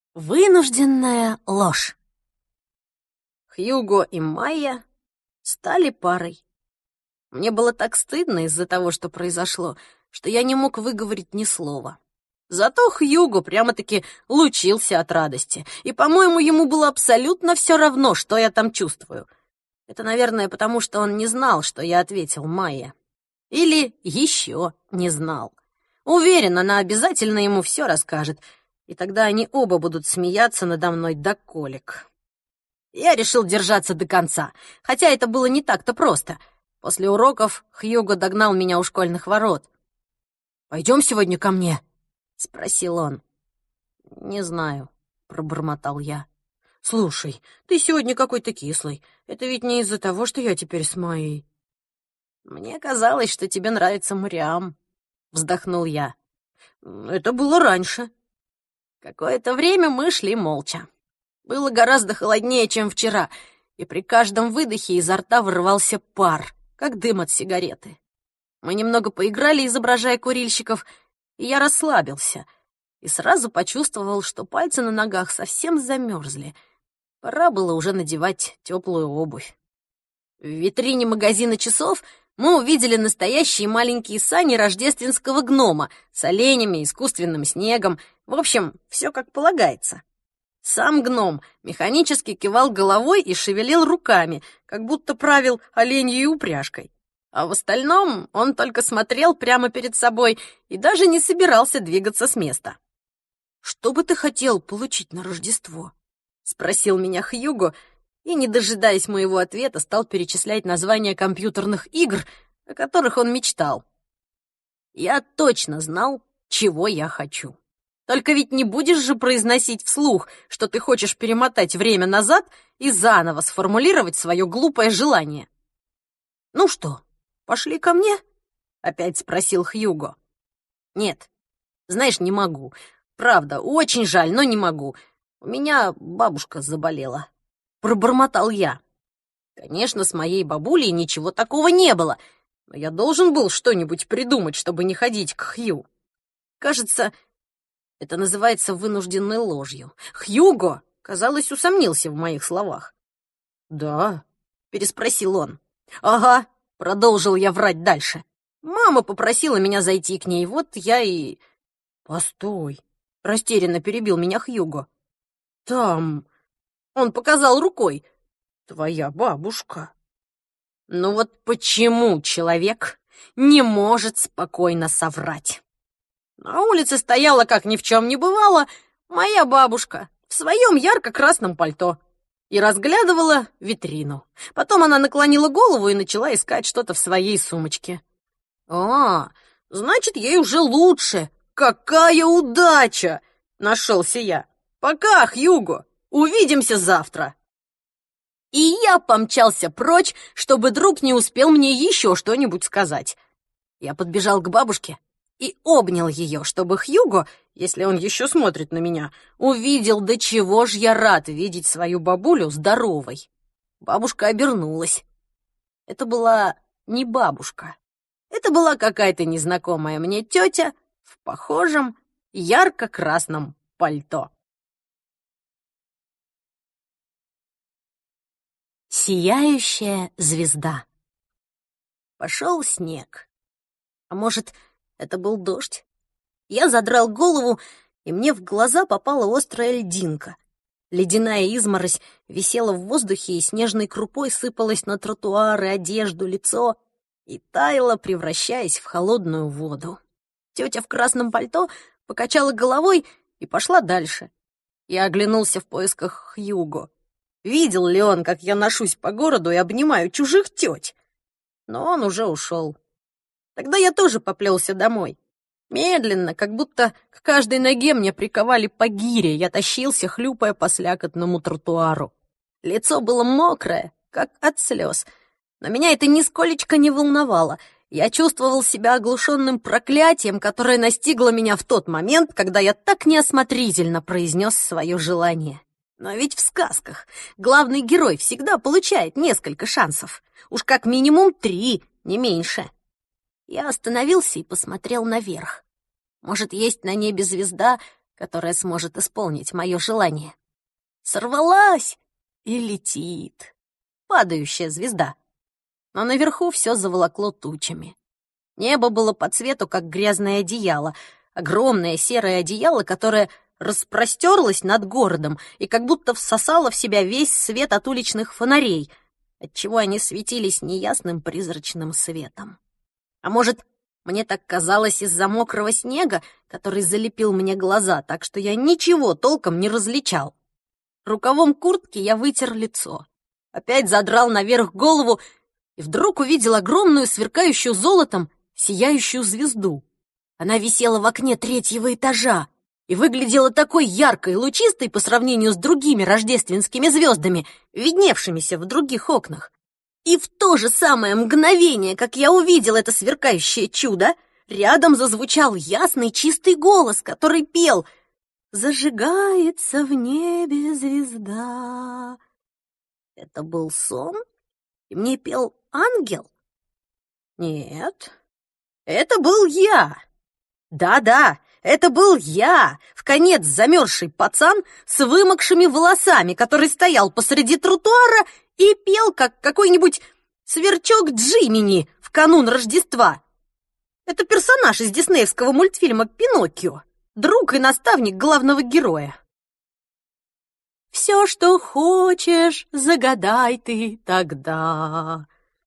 Вынужденная ложь. Хьюго и Майя стали парой. Мне было так стыдно из-за того, что произошло, что я не мог выговорить ни слова. Зато Хьюго прямо-таки лучился от радости, и, по-моему, ему было абсолютно все равно, что я там чувствую. Это, наверное, потому что он не знал, что я ответил Майе. Или еще не знал. Уверен, она обязательно ему все расскажет, и тогда они оба будут смеяться надо мной до колик. Я решил держаться до конца, хотя это было не так-то просто. После уроков Хьюго догнал меня у школьных ворот. «Пойдем сегодня ко мне?» — спросил он. «Не знаю», — пробормотал я. «Слушай, ты сегодня какой-то кислый. Это ведь не из-за того, что я теперь с Майей». «Мне казалось, что тебе нравится Мариам», — вздохнул я. «Это было раньше». Какое-то время мы шли молча. Было гораздо холоднее, чем вчера, и при каждом выдохе изо рта вырывался пар, как дым от сигареты. Мы немного поиграли, изображая курильщиков, и я расслабился, и сразу почувствовал, что пальцы на ногах совсем замерзли. Пора было уже надевать теплую обувь. В витрине магазина часов мы увидели настоящие маленькие сани рождественского гнома с оленями, искусственным снегом. В общем, все как полагается. Сам гном механически кивал головой и шевелил руками, как будто правил оленьей упряжкой. А в остальном он только смотрел прямо перед собой и даже не собирался двигаться с места. «Что бы ты хотел получить на Рождество?» — спросил меня Хьюго, и, не дожидаясь моего ответа, стал перечислять названия компьютерных игр, о которых он мечтал. Я точно знал, чего я хочу. Только ведь не будешь же произносить вслух, что ты хочешь перемотать время назад и заново сформулировать свое глупое желание. «Ну что, пошли ко мне?» — опять спросил Хьюго. «Нет, знаешь, не могу. Правда, очень жаль, но не могу. У меня бабушка заболела». Пробормотал я. Конечно, с моей бабулей ничего такого не было, но я должен был что-нибудь придумать, чтобы не ходить к Хью. Кажется, это называется вынужденной ложью. Хьюго, казалось, усомнился в моих словах. «Да?» — переспросил он. «Ага», — продолжил я врать дальше. «Мама попросила меня зайти к ней, вот я и...» «Постой», — растерянно перебил меня Хьюго. «Там...» — он показал рукой. «Твоя бабушка». Ну вот почему человек не может спокойно соврать? На улице стояла, как ни в чем не бывало, моя бабушка в своем ярко-красном пальто и разглядывала витрину. Потом она наклонила голову и начала искать что-то в своей сумочке. «А, значит, ей уже лучше. Какая удача!» — нашелся я. «Пока, Хьюго, увидимся завтра». И я помчался прочь, чтобы друг не успел мне еще что-нибудь сказать. Я подбежал к бабушке и обнял ее, чтобы Хьюго, если он еще смотрит на меня, увидел, до чего ж я рад видеть свою бабулю здоровой. Бабушка обернулась. Это была не бабушка. Это была какая-то незнакомая мне тетя в похожем ярко-красном пальто. Сияющая звезда. Пошел снег. А может, это был дождь? Я задрал голову, и мне в глаза попала острая льдинка. Ледяная изморозь висела в воздухе и снежной крупой сыпалась на тротуары, одежду, лицо и таяла, превращаясь в холодную воду. Тетя в красном пальто покачала головой и пошла дальше. Я оглянулся в поисках Хьюго. Видел ли он, как я ношусь по городу и обнимаю чужих теть? Но он уже ушел. Тогда я тоже поплелся домой. Медленно, как будто к каждой ноге мне приковали по гире, я тащился, хлюпая по слякотному тротуару. Лицо было мокрое, как от слез, но меня это нисколечко не волновало. Я чувствовал себя оглушенным проклятием, которое настигло меня в тот момент, когда я так неосмотрительно произнес свое желание. Но ведь в сказках главный герой всегда получает несколько шансов. Уж как минимум 3, не меньше. Я остановился и посмотрел наверх. Может, есть на небе звезда, которая сможет исполнить мое желание. Сорвалась и летит. Падающая звезда. Но наверху все заволокло тучами. Небо было по цвету, как грязное одеяло. Огромное серое одеяло, которое распростерлось над городом и как будто всосало в себя весь свет от уличных фонарей, отчего они светились неясным призрачным светом. А может, мне так казалось из-за мокрого снега, который залепил мне глаза, так что я ничего толком не различал. Рукавом куртки я вытер лицо, опять задрал наверх голову и вдруг увидел огромную, сверкающую золотом, сияющую звезду. Она висела в окне 3-го этажа и выглядела такой яркой и лучистой по сравнению с другими рождественскими звездами, видневшимися в других окнах. И в то же самое мгновение, как я увидел это сверкающее чудо, рядом зазвучал ясный чистый голос, который пел «Зажигается в небе звезда». Это был сон? И мне пел ангел? Нет, это был я. Да-да, это был я, вконец замерзший пацан с вымокшими волосами, который стоял посреди тротуара и пел, как какой-нибудь сверчок Джимини в канун Рождества. Это персонаж из диснеевского мультфильма «Пиноккио», друг и наставник главного героя. «Все, что хочешь, загадай ты тогда».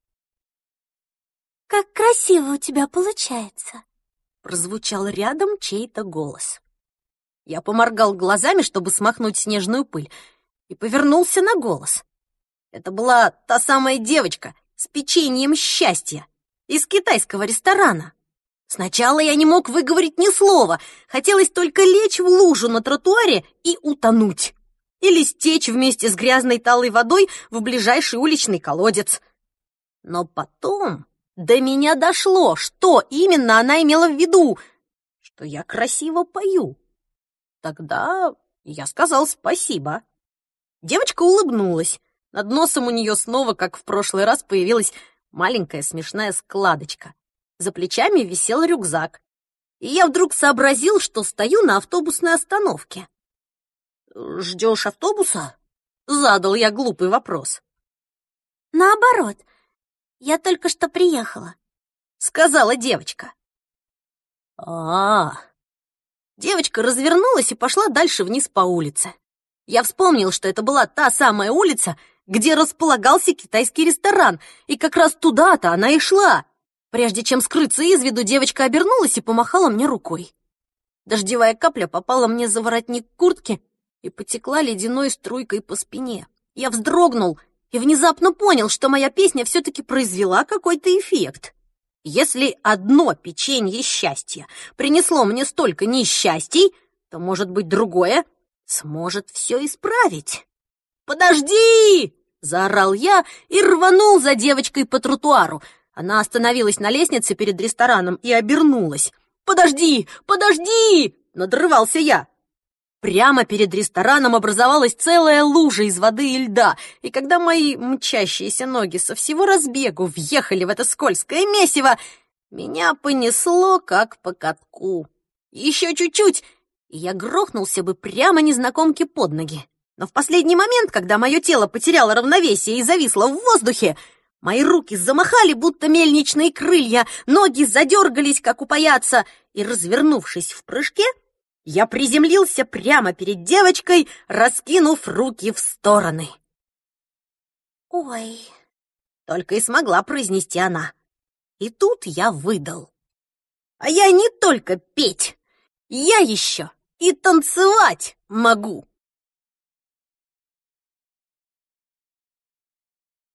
«Как красиво у тебя получается!» Прозвучал рядом чей-то голос. Я поморгал глазами, чтобы смахнуть снежную пыль, и повернулся на голос. Это была та самая девочка с печеньем счастья из китайского ресторана. Сначала я не мог выговорить ни слова, хотелось только лечь в лужу на тротуаре и утонуть. Или стечь вместе с грязной талой водой в ближайший уличный колодец. Но потом до меня дошло, что именно она имела в виду, что я красиво пою. Тогда я сказал спасибо. Девочка улыбнулась. Над носом у нее снова, как в прошлый раз, появилась маленькая смешная складочка. За плечами висел рюкзак. И я вдруг сообразил, что стою на автобусной остановке. «Ждешь автобуса?» — задал я глупый вопрос. «Наоборот, я только что приехала», — сказала девочка. Девочка развернулась и пошла дальше вниз по улице. Я вспомнил, что это была та самая улица, где располагался китайский ресторан, и как раз туда-то она и шла. Прежде чем скрыться из виду, девочка обернулась и помахала мне рукой. Дождевая капля попала мне за воротник куртки и потекла ледяной струйкой по спине. Я вздрогнул и внезапно понял, что моя песня все-таки произвела какой-то эффект. Если одно печенье счастья принесло мне столько несчастий, то, может быть, другое сможет все исправить. «Подожди!» — заорал я и рванул за девочкой по тротуару. Она остановилась на лестнице перед рестораном и обернулась. «Подожди! Подожди!» — надрывался я. Прямо перед рестораном образовалась целая лужа из воды и льда, и когда мои мчащиеся ноги со всего разбегу въехали в это скользкое месиво, меня понесло как по катку. Еще чуть-чуть, и я грохнулся бы прямо незнакомке под ноги. Но в последний момент, когда мое тело потеряло равновесие и зависло в воздухе, мои руки замахали, будто мельничные крылья, ноги задергались, как у паяца, и, развернувшись в прыжке, я приземлился прямо перед девочкой, раскинув руки в стороны. «Ой!» — только и смогла произнести она. И тут я выдал. А я не только петь, я еще и танцевать могу.